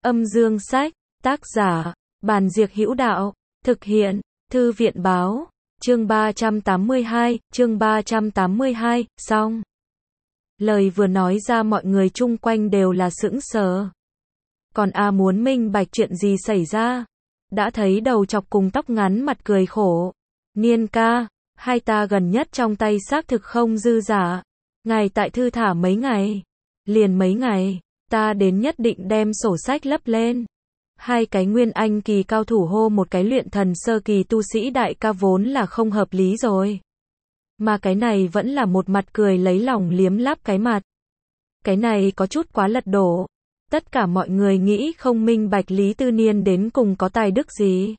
Âm dương sách, tác giả, Bàn Diệc Hữu Đạo, thực hiện, Thư viện báo, chương 382, xong. Lời vừa nói ra mọi người chung quanh đều là sững sờ. Còn muốn minh bạch chuyện gì xảy ra. Đã thấy đầu chọc cùng tóc ngắn mặt cười khổ. Niên ca, hai ta gần nhất trong tay xác thực không dư giả. Ngài tại thư thả mấy ngày. Liền mấy ngày, ta đến nhất định đem sổ sách lấp lên. Hai cái nguyên anh kỳ cao thủ hô một cái luyện thần sơ kỳ tu sĩ đại ca vốn là không hợp lý rồi. Mà cái này vẫn là một mặt cười lấy lòng liếm láp cái mặt. Cái này có chút quá lật đổ. Tất cả mọi người nghĩ không minh bạch Lý Tư Niên đến cùng có tài đức gì.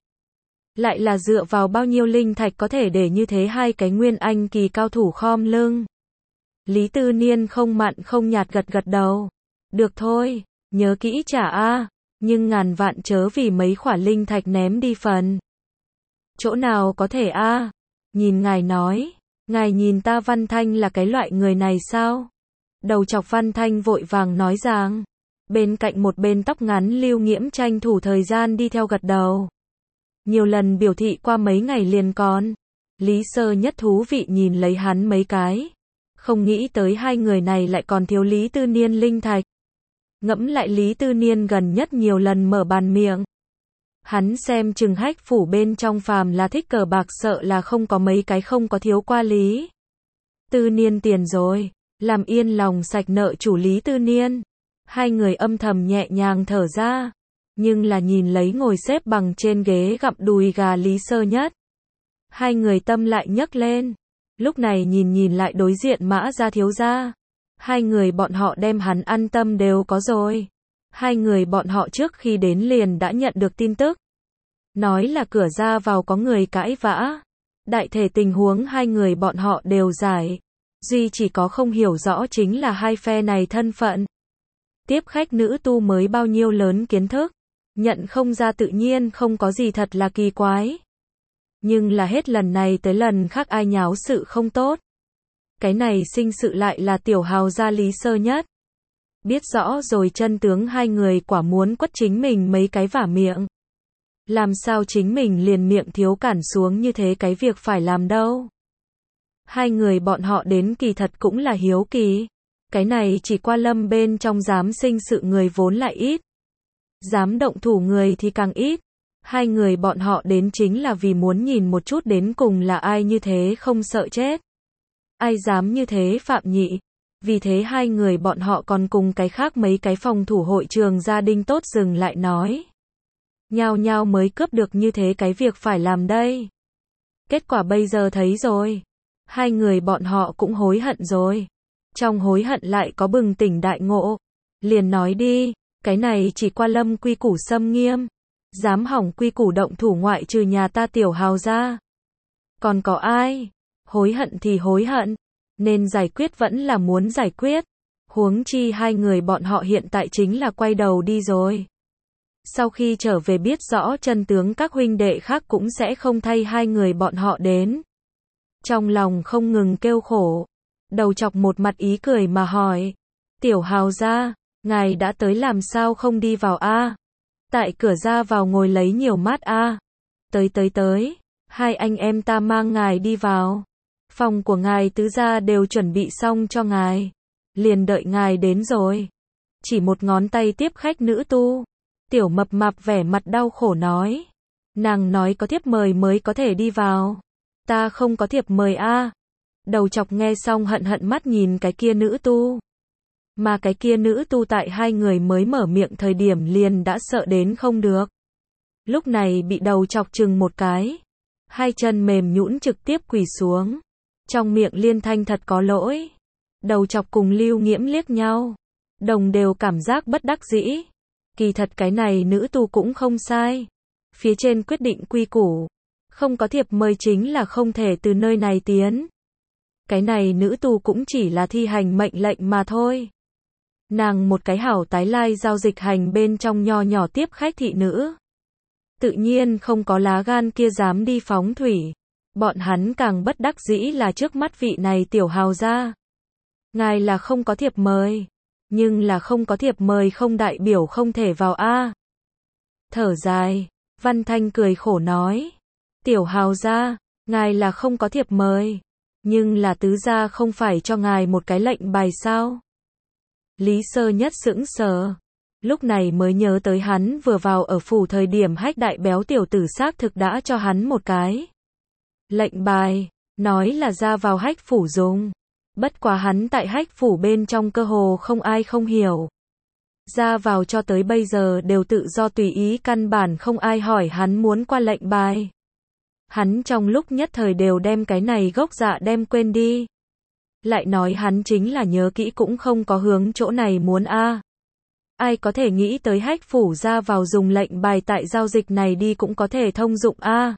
Lại là dựa vào bao nhiêu linh thạch có thể để như thế hai cái nguyên anh kỳ cao thủ khom lưng. Lý Tư Niên không mặn không nhạt gật gật đầu. Được thôi, nhớ kỹ trả nhưng ngàn vạn chớ vì mấy khỏa linh thạch ném đi phần. Chỗ nào có thể nhìn ngài nói, ngài nhìn ta Văn Thanh là cái loại người này sao? Đầu chọc Văn Thanh vội vàng nói rằng, bên cạnh một bên tóc ngắn Lưu Nghiễm tranh thủ thời gian đi theo gật đầu. Nhiều lần biểu thị qua mấy ngày liền còn. Lý Sơ Nhất thú vị nhìn lấy hắn mấy cái. Không nghĩ tới hai người này lại còn thiếu Lý Tư Niên linh thạch. Ngẫm lại Lý Tư Niên gần nhất nhiều lần mở bàn miệng. Hắn xem chừng Hách phủ bên trong phàm là thích cờ bạc sợ là không có mấy cái không có thiếu qua Lý Tư Niên tiền rồi. Làm yên lòng sạch nợ chủ Lý Tư Niên. Hai người âm thầm nhẹ nhàng thở ra. Nhưng là nhìn lấy ngồi xếp bằng trên ghế gặm đùi gà Lý Sơ Nhất. Hai người tâm lại nhấc lên. Lúc này nhìn lại đối diện Mã gia thiếu gia. Hai người bọn họ đem hắn an tâm đều có rồi. Hai người bọn họ trước khi đến liền đã nhận được tin tức. Nói là cửa ra vào có người cãi vã. Đại thể tình huống hai người bọn họ đều giải. Duy chỉ có không hiểu rõ chính là hai phe này thân phận. Tiếp khách nữ tu mới bao nhiêu lớn kiến thức. Nhận không ra tự nhiên không có gì thật là kỳ quái. Nhưng là hết lần này tới lần khác ai nháo sự không tốt. Cái này sinh sự lại là tiểu hào gia Lý Sơ Nhất. Biết rõ rồi chân tướng hai người quả muốn quất chính mình mấy cái vả miệng. Làm sao chính mình liền miệng thiếu cản xuống như thế cái việc phải làm đâu. Hai người bọn họ đến kỳ thật cũng là hiếu kỳ. Cái này chỉ qua lâm bên trong dám sinh sự người vốn lại ít. Dám động thủ người thì càng ít. Hai người bọn họ đến chính là vì muốn nhìn một chút đến cùng là ai như thế không sợ chết. Ai dám như thế phạm nhị. Vì thế hai người bọn họ còn cùng cái khác mấy cái phòng thủ hội trường gia đình tốt dừng lại nói. Nhao nhao mới cướp được như thế cái việc phải làm đây. Kết quả bây giờ thấy rồi. Hai người bọn họ cũng hối hận rồi. Trong hối hận lại có bừng tỉnh đại ngộ. Liền nói đi, cái này chỉ qua lâm quy củ xâm nghiêm. Dám hỏng quy củ động thủ ngoại trừ nhà ta tiểu hào ra. Còn có ai? Hối hận thì hối hận. Nên giải quyết vẫn là muốn giải quyết. Huống chi hai người bọn họ hiện tại chính là quay đầu đi rồi. Sau khi trở về biết rõ chân tướng các huynh đệ khác cũng sẽ không thay hai người bọn họ đến. Trong lòng không ngừng kêu khổ. Đầu chọc một mặt ý cười mà hỏi. Tiểu hào ra, ngài đã tới làm sao không đi vào Tại cửa ra vào ngồi lấy nhiều mát Tới. Hai anh em ta mang ngài đi vào. Phòng của ngài tứ gia đều chuẩn bị xong cho ngài. Liền đợi ngài đến rồi. Chỉ một ngón tay tiếp khách nữ tu. Tiểu mập mạp vẻ mặt đau khổ nói. Nàng nói có thiếp mời mới có thể đi vào. Ta không có thiệp mời Đầu chọc nghe xong hận mắt nhìn cái kia nữ tu. Mà cái kia nữ tu tại hai người mới mở miệng thời điểm liền đã sợ đến không được. Lúc này bị đầu chọc chừng một cái. Hai chân mềm nhũn trực tiếp quỳ xuống. Trong miệng liên thanh thật có lỗi. Đầu chọc cùng Lưu Nghiễm liếc nhau. Đồng đều cảm giác bất đắc dĩ. Kỳ thật cái này nữ tu cũng không sai. Phía trên quyết định quy củ. Không có thiệp mời chính là không thể từ nơi này tiến. Cái này nữ tu cũng chỉ là thi hành mệnh lệnh mà thôi. Nàng một cái hảo tái lai giao dịch hành bên trong nho nhỏ tiếp khách thị nữ. Tự nhiên không có lá gan kia dám đi phóng thủy. Bọn hắn càng bất đắc dĩ là trước mắt vị này tiểu hào gia. Ngài là không có thiệp mời. Nhưng là không có thiệp mời không đại biểu không thể vào Thở dài, Văn Thanh cười khổ nói. Tiểu Hào gia, ngài là không có thiệp mời. Nhưng là tứ gia không phải cho ngài một cái lệnh bài sao? Lý Sơ Nhất sững sờ. Lúc này mới nhớ tới hắn vừa vào ở phủ thời điểm Hách đại béo tiểu tử xác thực đã cho hắn một cái lệnh bài, nói là ra vào Hách phủ dùng. Bất quá hắn tại Hách phủ bên trong cơ hồ không ai không hiểu. Ra vào cho tới bây giờ đều tự do tùy ý, căn bản không ai hỏi hắn muốn qua lệnh bài. Hắn trong lúc nhất thời đều đem cái này gốc dạ đem quên đi. Lại nói hắn chính là nhớ kỹ cũng không có hướng chỗ này muốn a. Ai có thể nghĩ tới Hách phủ ra vào dùng lệnh bài tại giao dịch này đi cũng có thể thông dụng a.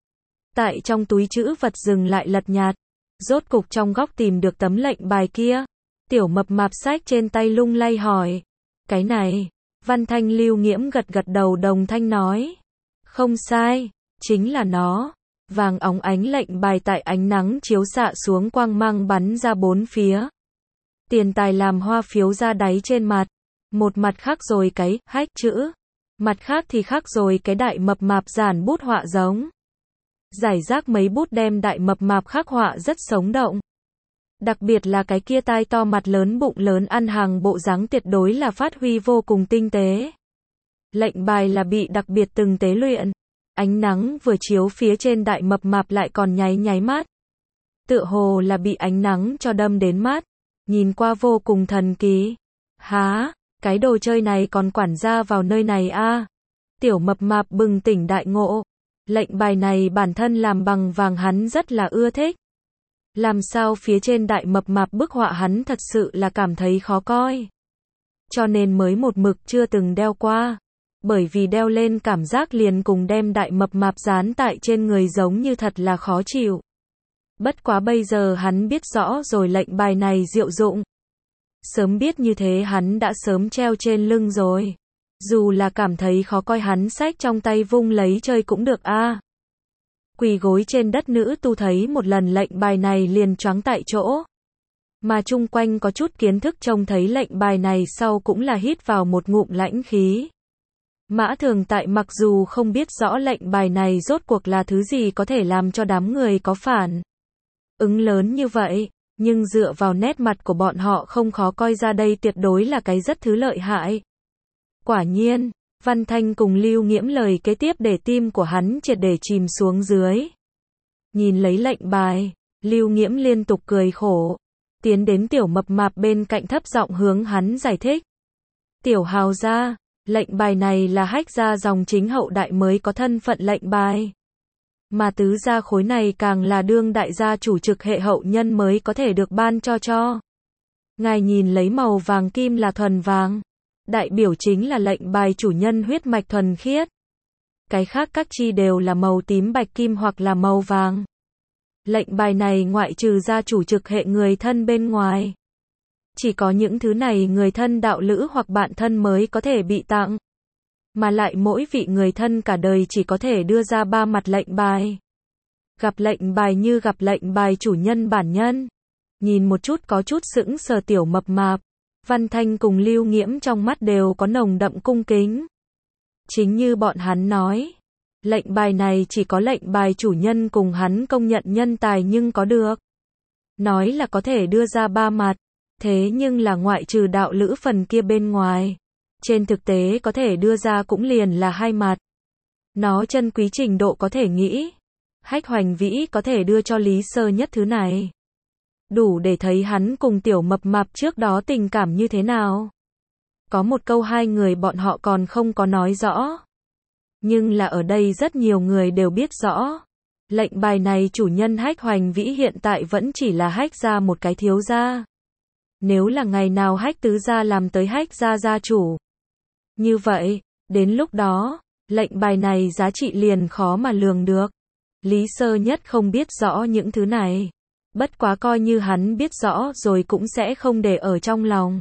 Tại trong túi trữ vật dừng lại lật nhạt, rốt cục trong góc tìm được tấm lệnh bài kia. Tiểu mập mạp sách trên tay lung lay hỏi. Cái này, Văn Thanh Lưu Nghiễm gật gật đầu đồng thanh nói. Không sai, chính là nó. Vàng óng ánh lệnh bài tại ánh nắng chiếu xạ xuống quang mang bắn ra bốn phía. Tiền tài làm hoa phiếu ra đáy trên mặt. Một mặt khác rồi cái Hách chữ. Mặt khác thì khác rồi cái đại mập mạp giản bút họa giống. Giải rác mấy bút đem đại mập mạp khắc họa rất sống động. Đặc biệt là cái kia tai to mặt lớn bụng lớn ăn hàng bộ dáng tuyệt đối là phát huy vô cùng tinh tế. Lệnh bài là bị đặc biệt từng tế luyện. Ánh nắng vừa chiếu phía trên đại mập mạp lại còn nháy nháy mắt. Tựa hồ là bị ánh nắng cho đâm đến mắt. Nhìn qua vô cùng thần kỳ. Há, cái đồ chơi này còn quản gia vào nơi này a. Tiểu mập mạp bừng tỉnh đại ngộ. Lệnh bài này bản thân làm bằng vàng hắn rất là ưa thích. Làm sao phía trên đại mập mạp bức họa hắn thật sự là cảm thấy khó coi. Cho nên mới một mực chưa từng đeo qua. Bởi vì đeo lên cảm giác liền cùng đem đại mập mạp dán tại trên người giống như thật là khó chịu. Bất quá bây giờ hắn biết rõ rồi lệnh bài này diệu dụng. Sớm biết như thế hắn đã sớm treo trên lưng rồi. Dù là cảm thấy khó coi hắn xách trong tay vung lấy chơi cũng được a. Quỳ gối trên đất nữ tu thấy một lần lệnh bài này liền choáng tại chỗ. Mà chung quanh có chút kiến thức trông thấy lệnh bài này sau cũng là hít vào một ngụm lãnh khí. Mã Thường Tại mặc dù không biết rõ lệnh bài này rốt cuộc là thứ gì có thể làm cho đám người có phản ứng lớn như vậy, nhưng dựa vào nét mặt của bọn họ không khó coi ra đây tuyệt đối là cái rất thứ lợi hại. Quả nhiên, Văn Thanh cùng Lưu Nghiễm lời kế tiếp để tim của hắn triệt để chìm xuống dưới. Nhìn lấy lệnh bài, Lưu Nghiễm liên tục cười khổ, tiến đến tiểu mập mạp bên cạnh thấp giọng hướng hắn giải thích. Tiểu Hào gia, lệnh bài này là Hách gia dòng chính hậu đại mới có thân phận lệnh bài. Mà tứ gia khối này càng là đương đại gia chủ trực hệ hậu nhân mới có thể được ban cho. Ngài nhìn lấy màu vàng kim là thuần vàng. Đại biểu chính là lệnh bài chủ nhân huyết mạch thuần khiết. Cái khác các chi đều là màu tím bạch kim hoặc là màu vàng. Lệnh bài này ngoại trừ gia chủ trực hệ người thân bên ngoài. Chỉ có những thứ này người thân đạo lữ hoặc bạn thân mới có thể bị tặng. Mà lại mỗi vị người thân cả đời chỉ có thể đưa ra 3 mặt lệnh bài. Gặp lệnh bài như gặp lệnh bài chủ nhân bản nhân. Nhìn một chút có chút sững sờ tiểu mập mạp. Văn Thanh cùng Lưu Nghiễm trong mắt đều có nồng đậm cung kính. Chính như bọn hắn nói, lệnh bài này chỉ có lệnh bài chủ nhân cùng hắn công nhận nhân tài nhưng có được. Nói là có thể đưa ra 3 mặt, thế nhưng là ngoại trừ đạo lữ phần kia bên ngoài. Trên thực tế có thể đưa ra cũng liền là 2 mặt. Nó chân quý trình độ có thể nghĩ. Hách Hoành Vĩ có thể đưa cho Lý Sơ Nhất thứ này. Đủ để thấy hắn cùng tiểu mập mạp trước đó tình cảm như thế nào. Có một câu hai người bọn họ còn không có nói rõ. Nhưng là ở đây rất nhiều người đều biết rõ. Lệnh bài này chủ nhân Hách Hoành Vĩ hiện tại vẫn chỉ là Hách gia một cái thiếu gia. Nếu là ngày nào Hách tứ gia làm tới Hách gia gia chủ. Như vậy, đến lúc đó, lệnh bài này giá trị liền khó mà lường được. Lý Sơ Nhất không biết rõ những thứ này. Bất quá coi như hắn biết rõ rồi cũng sẽ không để ở trong lòng.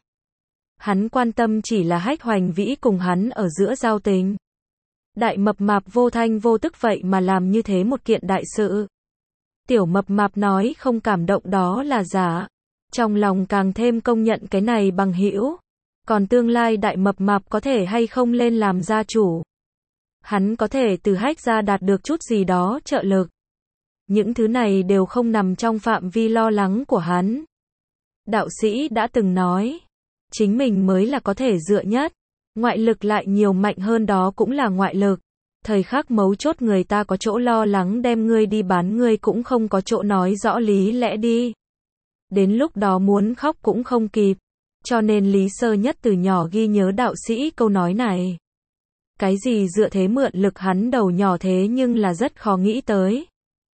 Hắn quan tâm chỉ là Hách Hoành Vĩ cùng hắn ở giữa giao tình. Đại mập mạp vô thanh vô tức vậy mà làm như thế một kiện đại sự. Tiểu mập mạp nói không cảm động đó là giả. Trong lòng càng thêm công nhận cái này bằng hữu. Còn tương lai đại mập mạp có thể hay không lên làm gia chủ. Hắn có thể từ Hách gia đạt được chút gì đó trợ lực. Những thứ này đều không nằm trong phạm vi lo lắng của hắn. Đạo sĩ đã từng nói, chính mình mới là có thể dựa nhất, ngoại lực lại nhiều mạnh hơn đó cũng là ngoại lực. Thời khắc mấu chốt người ta có chỗ lo lắng đem ngươi đi bán ngươi cũng không có chỗ nói rõ lý lẽ đi. Đến lúc đó muốn khóc cũng không kịp. Cho nên Lý Sơ Nhất từ nhỏ ghi nhớ đạo sĩ câu nói này. Cái gì dựa thế mượn lực hắn đầu nhỏ thế nhưng là rất khó nghĩ tới.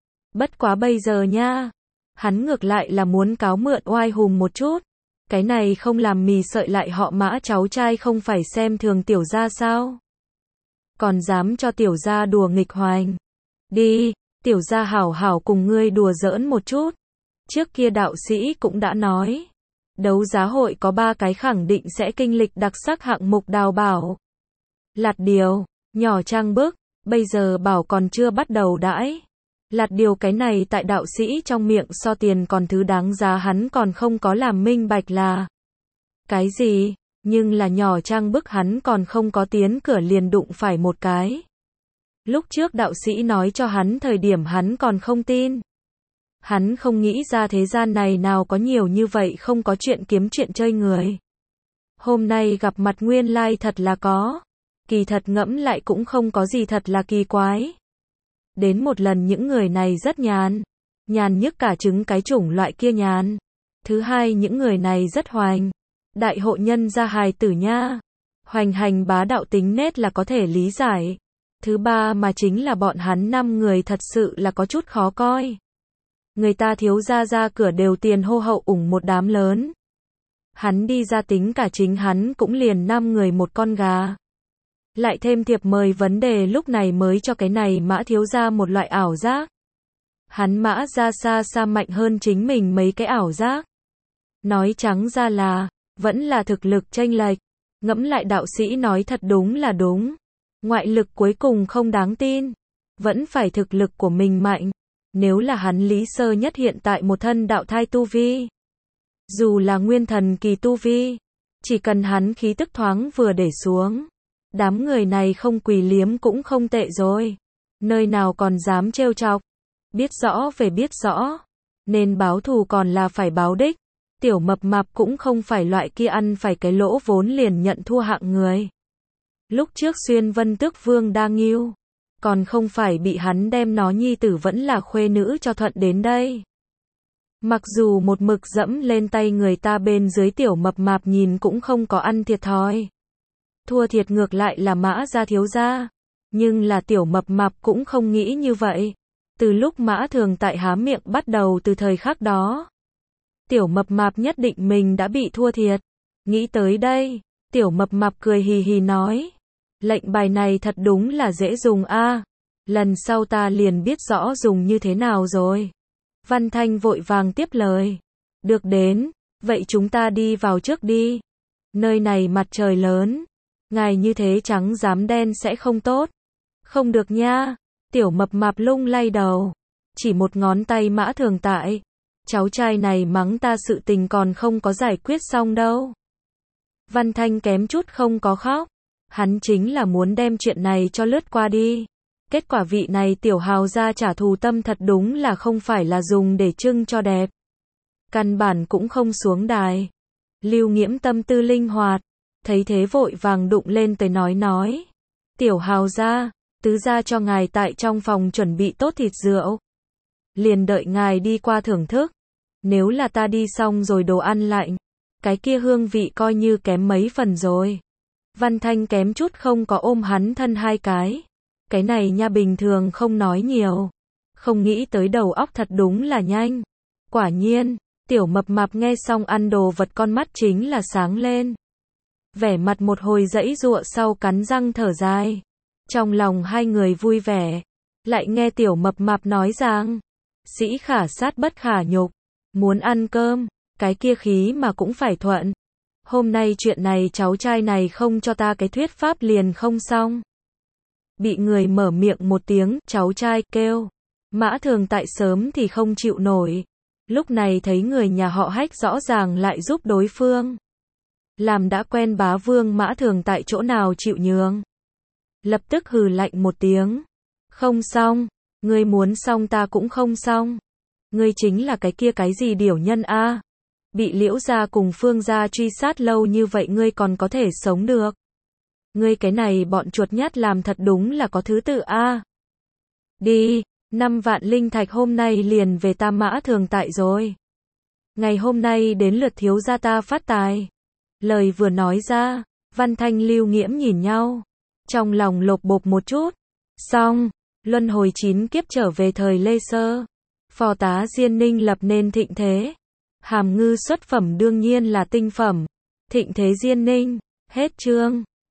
Bất quá bây giờ nha, hắn ngược lại là muốn cáo mượn oai hùng một chút. Cái này không làm mì sợi lại họ Mã cháu trai không phải xem thường tiểu gia sao? Còn dám cho tiểu gia đùa nghịch hoành. Đi, tiểu gia hảo hảo cùng ngươi đùa giỡn một chút. Trước kia đạo sĩ cũng đã nói, đấu giá hội có 3 cái khẳng định sẽ kinh lịch đặc sắc hạng mục đào bảo. Lạt điều, nhỏ trang bức, bây giờ bảo còn chưa bắt đầu đãi. Lạt điều cái này tại đạo sĩ trong miệng so tiền còn thứ đáng giá hắn còn không có làm minh bạch là cái gì, nhưng là nhỏ trang bức hắn còn không có tiến cửa liền đụng phải một cái. Lúc trước đạo sĩ nói cho hắn thời điểm hắn còn không tin. Hắn không nghĩ ra thế gian này nào có nhiều như vậy không có chuyện kiếm chuyện chơi người. Hôm nay gặp mặt nguyên lai thật là có. Kỳ thật ngẫm lại cũng không có gì thật là kỳ quái. Đến một lần những người này rất nhàn. Nhàn nhức cả trứng cái chủng loại kia nhàn. Thứ hai những người này rất hoành. Đại hội nhân gia hài tử nha. Hoành hành bá đạo tính nết là có thể lý giải. Thứ ba mà chính là bọn hắn 5 người thật sự là có chút khó coi. Người ta thiếu gia ra cửa đều tiền hô hậu ủng một đám lớn. Hắn đi ra tính cả chính hắn cũng liền 5 người một con gà. Lại thêm thiệp mời vấn đề lúc này mới cho cái này Mã thiếu gia một loại ảo giác. Hắn Mã ra xa xa mạnh hơn chính mình mấy cái ảo giác. Nói trắng ra là, vẫn là thực lực chênh lệch. Ngẫm lại đạo sĩ nói thật đúng là đúng. Ngoại lực cuối cùng không đáng tin. Vẫn phải thực lực của mình mạnh. Nếu là hắn Lý Sơ Nhất hiện tại một thân đạo thai tu vi. Dù là nguyên thần kỳ tu vi. Chỉ cần hắn khí tức thoáng vừa để xuống. Đám người này không quỳ liếm cũng không tệ rồi. Nơi nào còn dám trêu chọc. Biết rõ về biết rõ. Nên báo thù còn là phải báo đích. Tiểu mập mạp cũng không phải loại kia ăn phải cái lỗ vốn liền nhận thua hạng người. Lúc trước Xuyên Vân Tước Vương đa nghiêu. Còn không phải bị hắn đem nó nhi tử vẫn là khuê nữ cho thuận đến đây. Mặc dù một mực dẫm lên tay người ta bên dưới tiểu mập mạp nhìn cũng không có ăn thiệt thòi. Thua thiệt ngược lại là Mã gia thiếu gia. Nhưng là tiểu mập mạp cũng không nghĩ như vậy. Từ lúc Mã Thường tại há miệng bắt đầu từ thời khắc đó. Tiểu mập mạp nhất định mình đã bị thua thiệt. Nghĩ tới đây, tiểu mập mạp cười hì hì nói. Lệnh bài này thật đúng là dễ dùng a. Lần sau ta liền biết rõ dùng như thế nào rồi. Văn Thanh vội vàng tiếp lời. Được đến, vậy chúng ta đi vào trước đi. Nơi này mặt trời lớn. Ngài như thế trắng dám đen sẽ không tốt. Không được nha. Tiểu mập mạp lung lay đầu. Chỉ một ngón tay Mã Thường tại. Cháu trai này mắng ta sự tình còn không có giải quyết xong đâu. Văn Thanh kém chút không có khóc. Hắn chính là muốn đem chuyện này cho lướt qua đi. Kết quả vị này tiểu hào gia trả thù tâm thật đúng là không phải là dùng để trưng cho đẹp. Căn bản cũng không xuống đài. Lưu Nghiễm tâm tư linh hoạt. Thấy thế vội vàng đụng lên tới nói. Tiểu hào gia, tứ gia cho ngài tại trong phòng chuẩn bị tốt thịt rượu. Liền đợi ngài đi qua thưởng thức. Nếu là ta đi xong rồi đồ ăn lạnh. Cái kia hương vị coi như kém mấy phần rồi. Văn Thanh kém chút không có ôm hắn thân 2 cái. Cái này nha bình thường không nói nhiều. Không nghĩ tới đầu óc thật đúng là nhanh. Quả nhiên, tiểu mập mạp nghe xong ăn đồ vật con mắt chính là sáng lên. Vẻ mặt một hồi giãy giụa sau cắn răng thở dài. Trong lòng 2 người vui vẻ. Lại nghe tiểu mập mạp nói rằng. Sĩ khả sát bất khả nhục. Muốn ăn cơm, cái kia khí mà cũng phải thuận. Hôm nay chuyện này cháu trai này không cho ta cái thuyết pháp liền không xong. Bị người mở miệng một tiếng, cháu trai kêu. Mã Thường tại sớm thì không chịu nổi. Lúc này thấy người nhà họ Hách rõ ràng lại giúp đối phương. Làm đã quen bá vương Mã Thường tại chỗ nào chịu nhường. lập tức hừ lạnh một tiếng. Không xong, ngươi muốn xong ta cũng không xong. Ngươi chính là cái kia cái gì điểu nhân a? Bị Liễu gia cùng Phương gia truy sát lâu như vậy ngươi còn có thể sống được. Ngươi cái này bọn chuột nhắt làm thật đúng là có thứ tự a. Đi, 5 vạn linh thạch hôm nay liền về Tam Mã Thường Tại rồi. Ngày hôm nay đến lượt thiếu gia ta phát tài. Lời vừa nói ra, Văn Thanh Lưu Nghiễm nhìn nhau, trong lòng lột bột một chút. Xong, luân hồi 9 kiếp trở về thời Lê Sơ. Phò tá Diên Ninh lập nên thịnh thế. Hàm Ngư xuất phẩm đương nhiên là tinh phẩm. Thịnh thế Diên Ninh, hết chương.